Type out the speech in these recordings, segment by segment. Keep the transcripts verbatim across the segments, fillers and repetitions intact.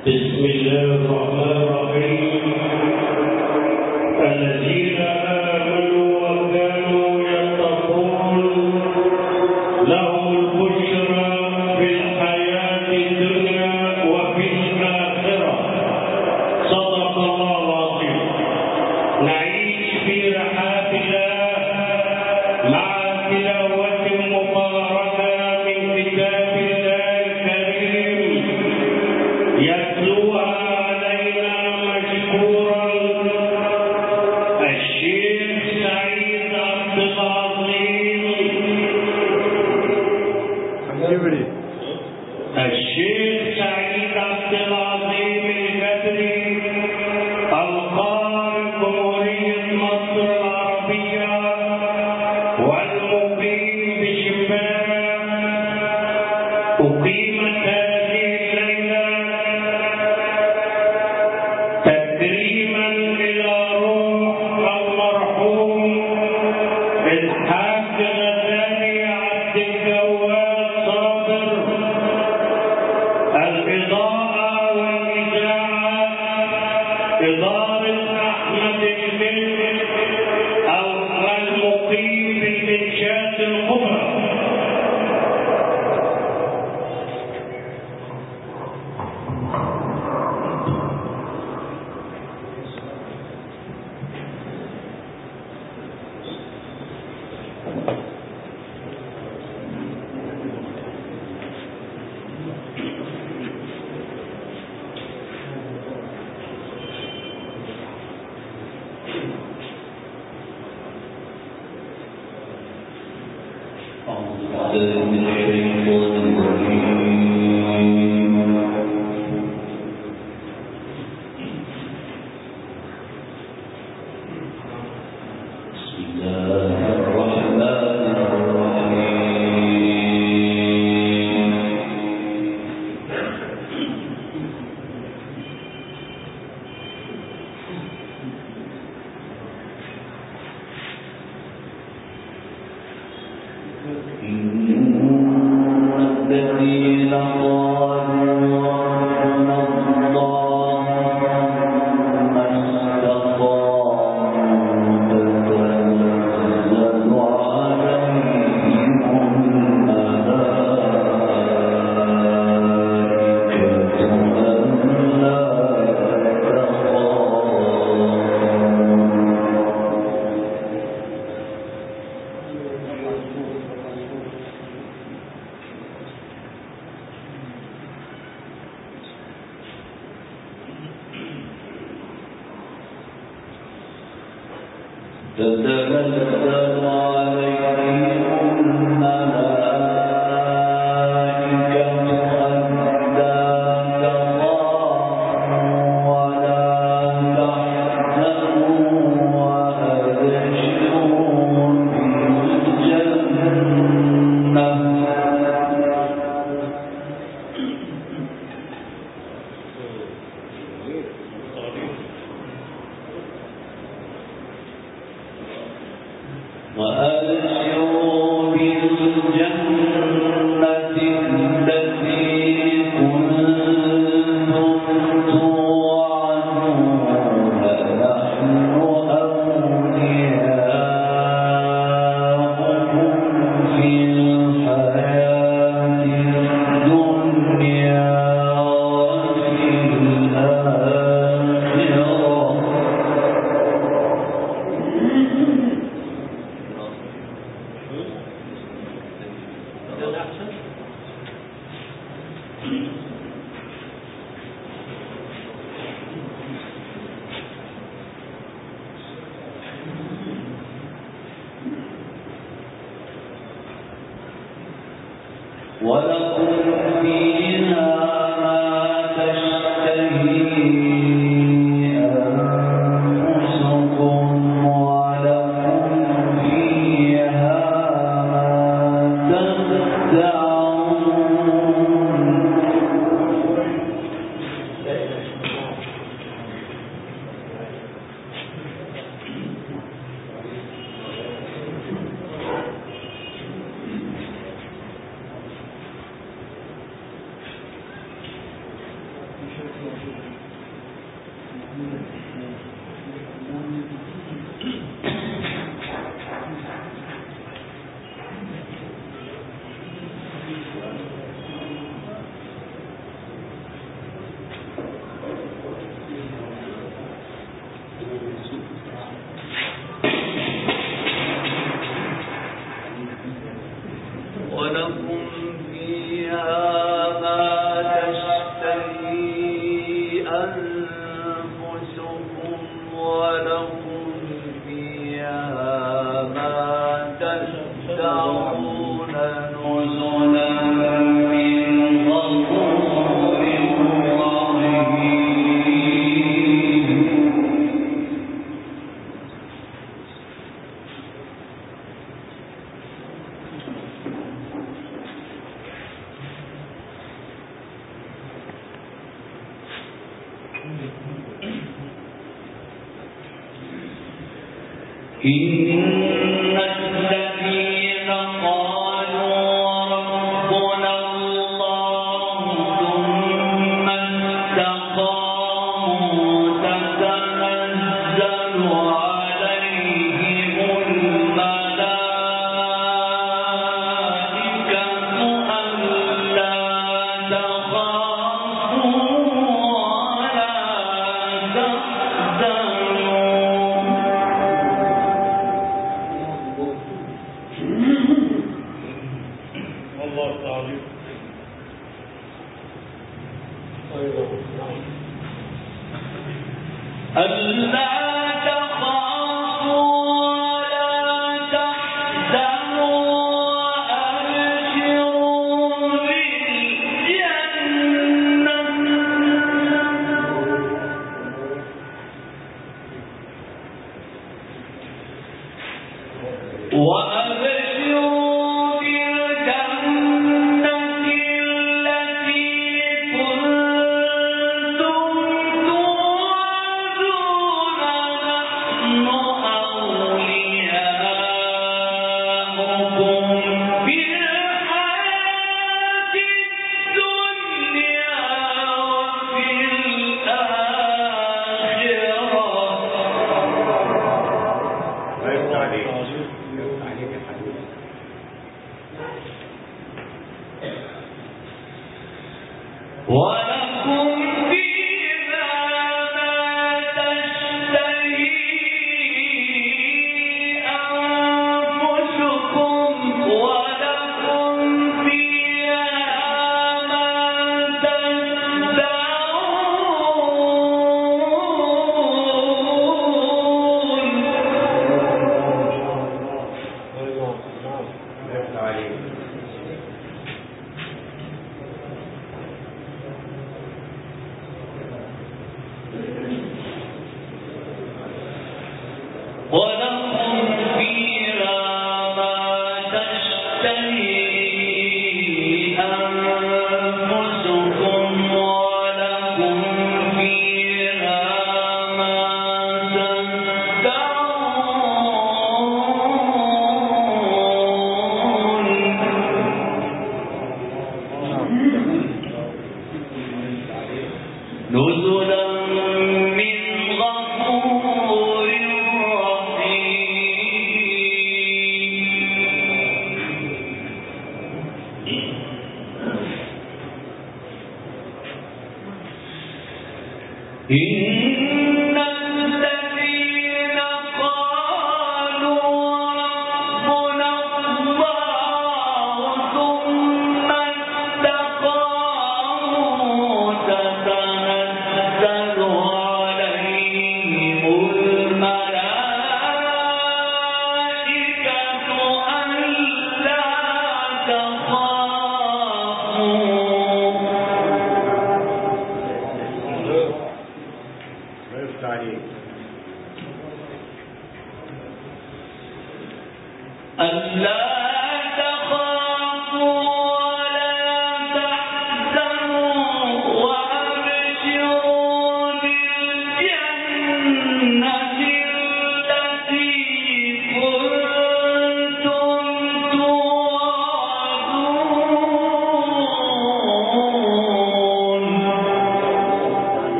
بسم الله الرحمن الرحيم. الذين آمنوا وكانوا يتقون لهم البشرى في الحياة الدنيا وفي الآخرة. صدق الله العظيم. نعيش في رحاب الله مع تلاوة مباركة من كتاب الله الكريم يتلوها علينا مشكورا الشيخ سعيد عبد العظيم الشيخ سعيد عبد العظيم الكدري القارئ جمهورية مصر العربية والمقيم بشفاء. أقيمت هذه الليلة تكريما إلى روح المرحوم الحاج غزالي عبد الجواد صابر. الإضاءة والإذاعة إدارة أحمد الملك أو المقيم بالمنشات الكبرى. تتنزل عليهم الملائكة ألا تخافوا ولا تحزنوا وأبشروا بالجنة وأبشروا بالجنة التي كنتم توعدون. نحن أولياؤكم في الحياة الدنيا وفي ولكم فيها ما تشتهي أنفسكم ولكم فيها ما تدعون.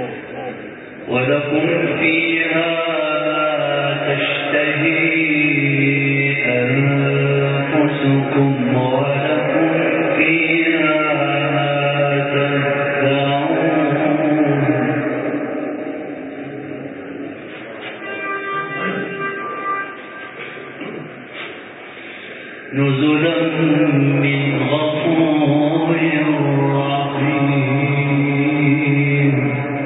ولكم فيها ما تشتهي أنفسكم ولكم فيها ما تدعون نزلا من غفور رحيم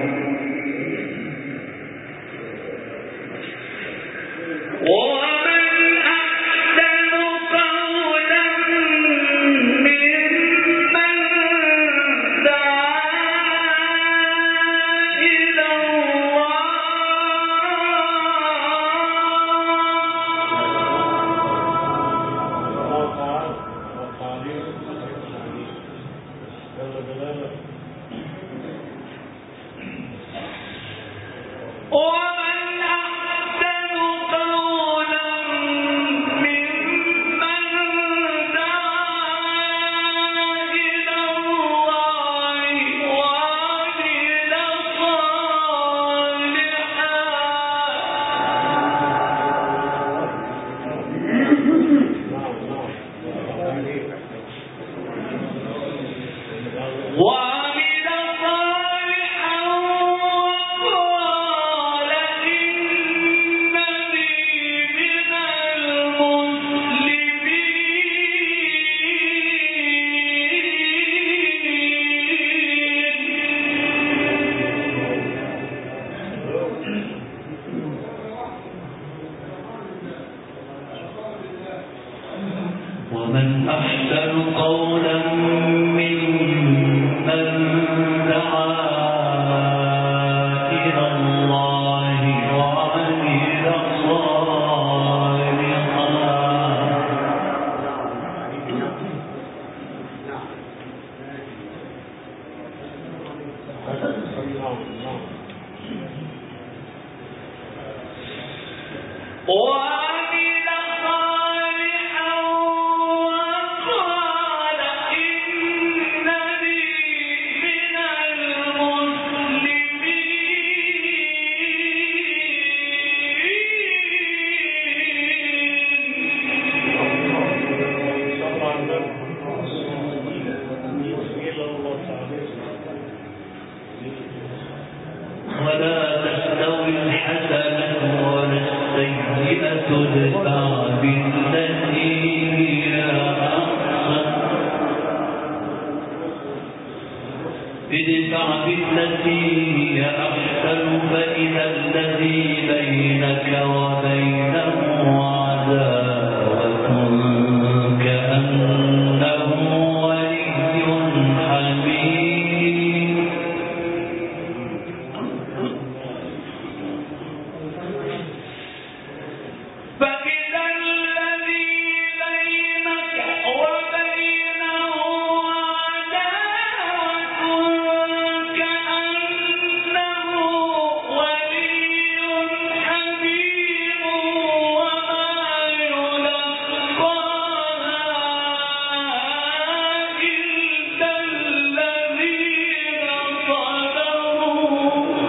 ومن أحسن قولا ممن دعا إلى ومن أحسن قولا ممن دعا إلى الله وعمل صالحا وعمل صالحا وقال إنني من المسلمين ومن أحسن قولا ممن دعا إلى الله وعمل صالحا وعمل صالحا وقال إنني من المسلمين ولا تستوي الحسنة ولا السيئة ادفع بالتي هي أحسن ادفع بالتي هي أحسن فإذا الذي بينك وبينه عداوة كأنه ولي حميم فإذا الذي بينك وبينه عداوة كأنه ولي حميم وما يلقاها إلا الذين صبروا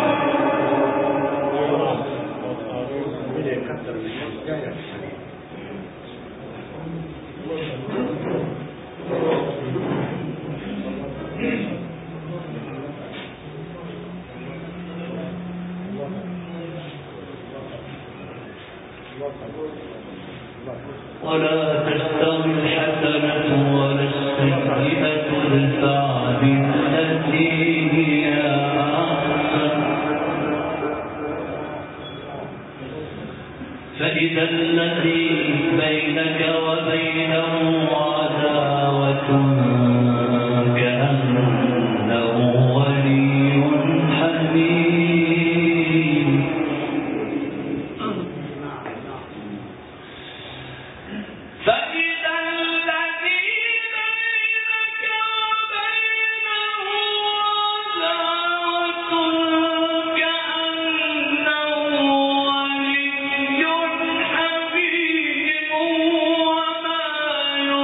ولا تستوي الحسنة ولا السيئة ادفع بالتي هي أحسن فإذا الذي بينك وبينه عداوة كأنه ولي حميم فإذا الذي بينك وبينه عداوة كأنه ولي حميم وما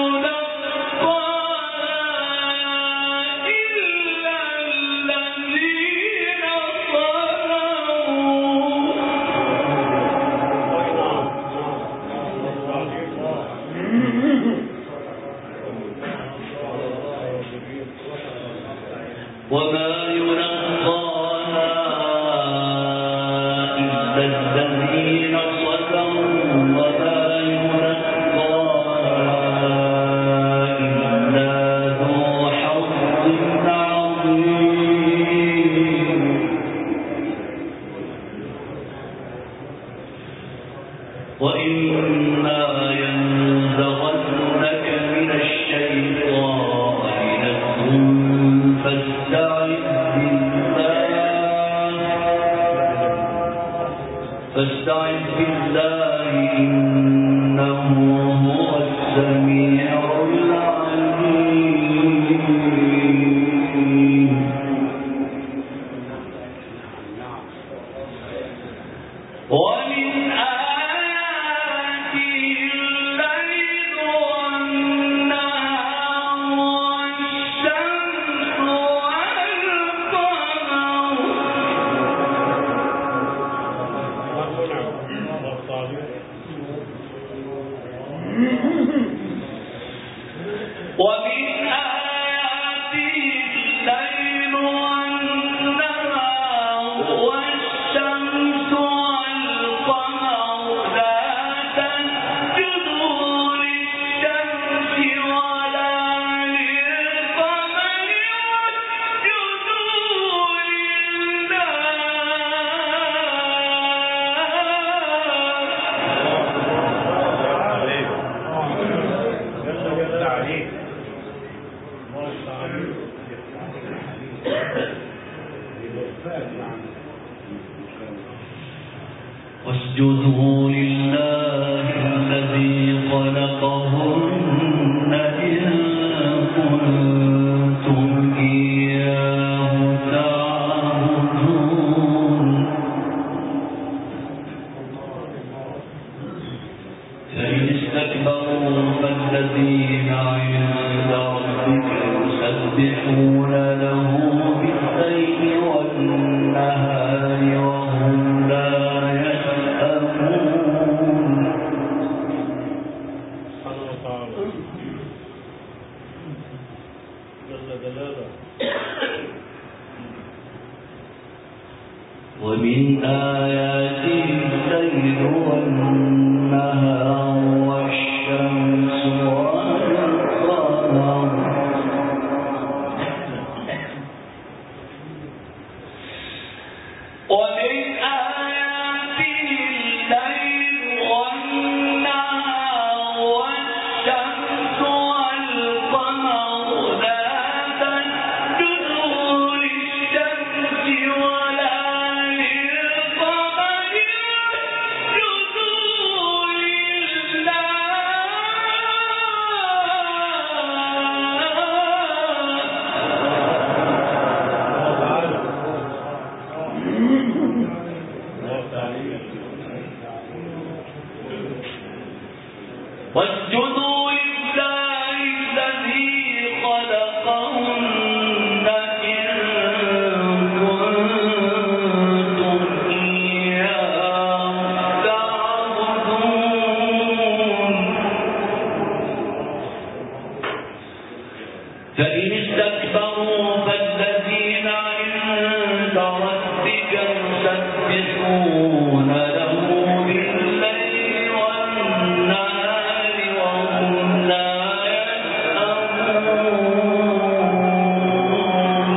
فاستعذ بالله إنه هو السميع العليم. ومن آياته الليل والنهار والشمس ومن آياته الليل والنهار والشمس والقمر لا تسجدوا للشمس ولا للقمر واسجدوا واسجدوا لله الذي خلقهن إن كنتم إياه تعبدون. فإن استكبروا فالذين عند ربك يسبحون له بالليل والنهار وهم لا ومن آياته الليل والنهار والشمس والقمر ومن آياته الليل والنهار والشمس والقمر لا تسجدوا للشمس ولا واسجدوا لله الذي خلقهن إن كنتم إياه تعبدون. فإن استكبروا فالذين عند ربك يسبحون له بالليل والنهار وهم لا يسأمون.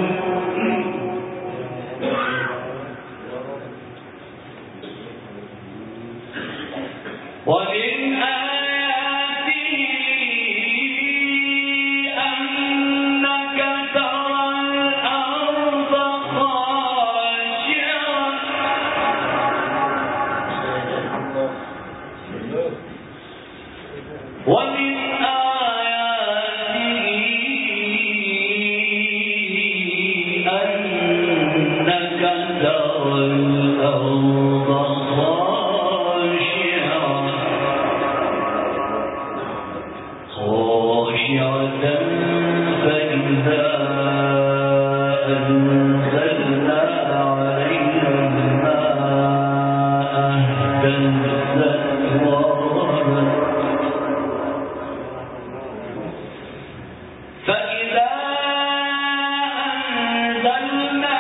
ومن آياته أنك ترى الأرض خاشعة ومن آياته أنك ترى الأرض خاشعة خاشعة فإذا أنزلنا عليها الماء اهتزت وربت فإذا أنزلنا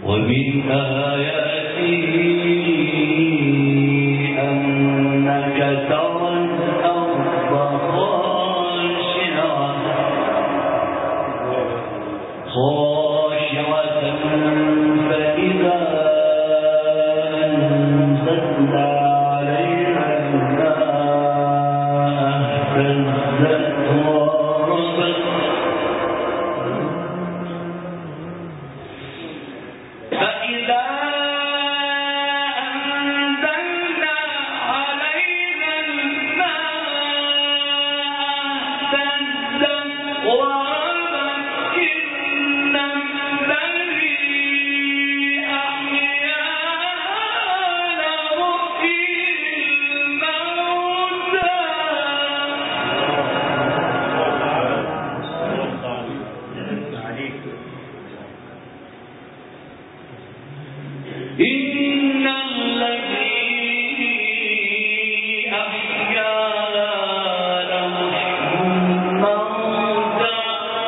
ومن آياته أنك ترى الأرض خاشعة خاشعة فإذا أنزلنا عليها الماء اهتزت وربت فإذا أنزلنا عليها الماء اهتزت وربت إن الذي أحياها لمحيي الموتى إن الذي أحياها لمحيي الموتى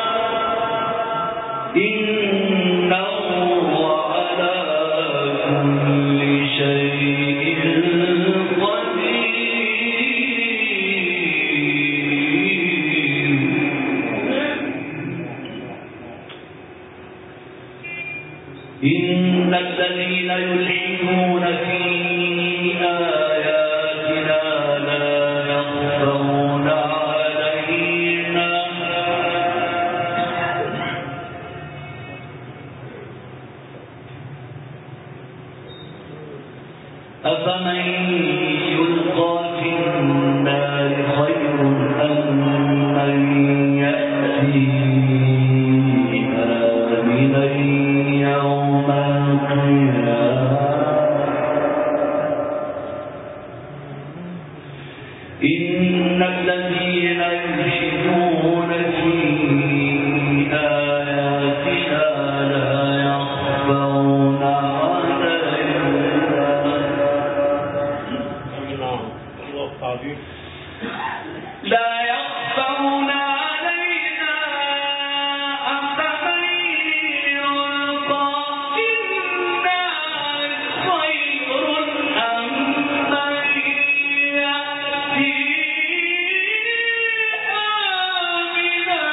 إنه على كل شيء قدير إن الذين يلحدون في آياتنا لا يخفون علينا أفمن يلقى في النار خير أم من يأتي آمنا يوم القيامة إن الذين يلحدون في آياتنا لا يخفون علينا لا يخفون علينا أفمن يلقى في النار خير أم من يأتي آمنا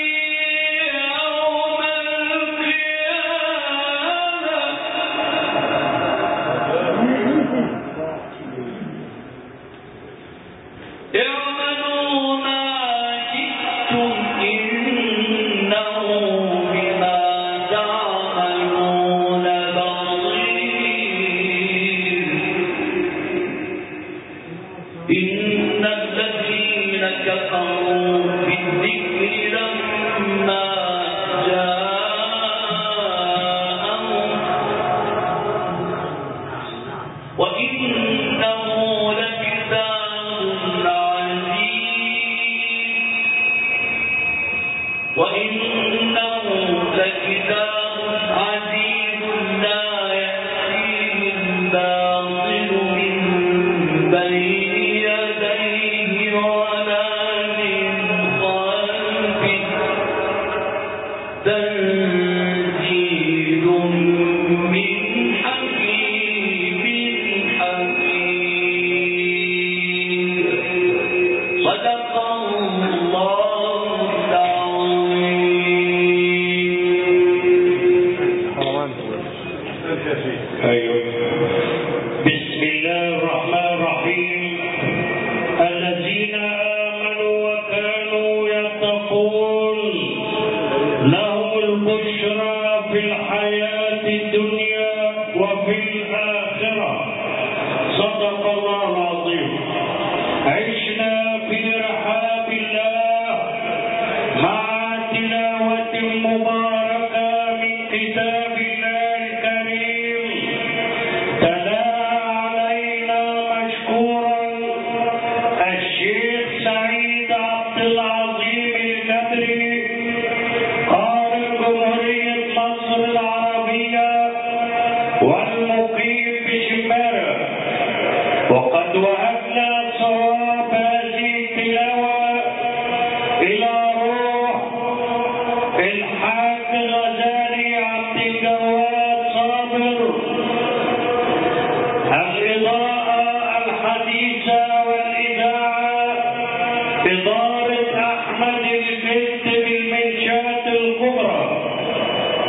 يوم القيامة اعملوا ما شئتم إنه بما تعملون بصير إن الذين كفروا بالذكر لما جاءهم وإنه لكتاب وإنه لكتاب عزيز لا يأتيه الباطل من بين يديه ولا من خلفه تنزيل من حكيم حميد صدق الله بسم الله الرحمن الرحيم الذين آمنوا وكانوا يتقون لهم البشرى في الحياة الدنيا وفي الآخرة صدق الله العظيم. عشنا في رحاب الله مع تلاوة مباركة من كتاب الله الكريم تلا علينا الشيطان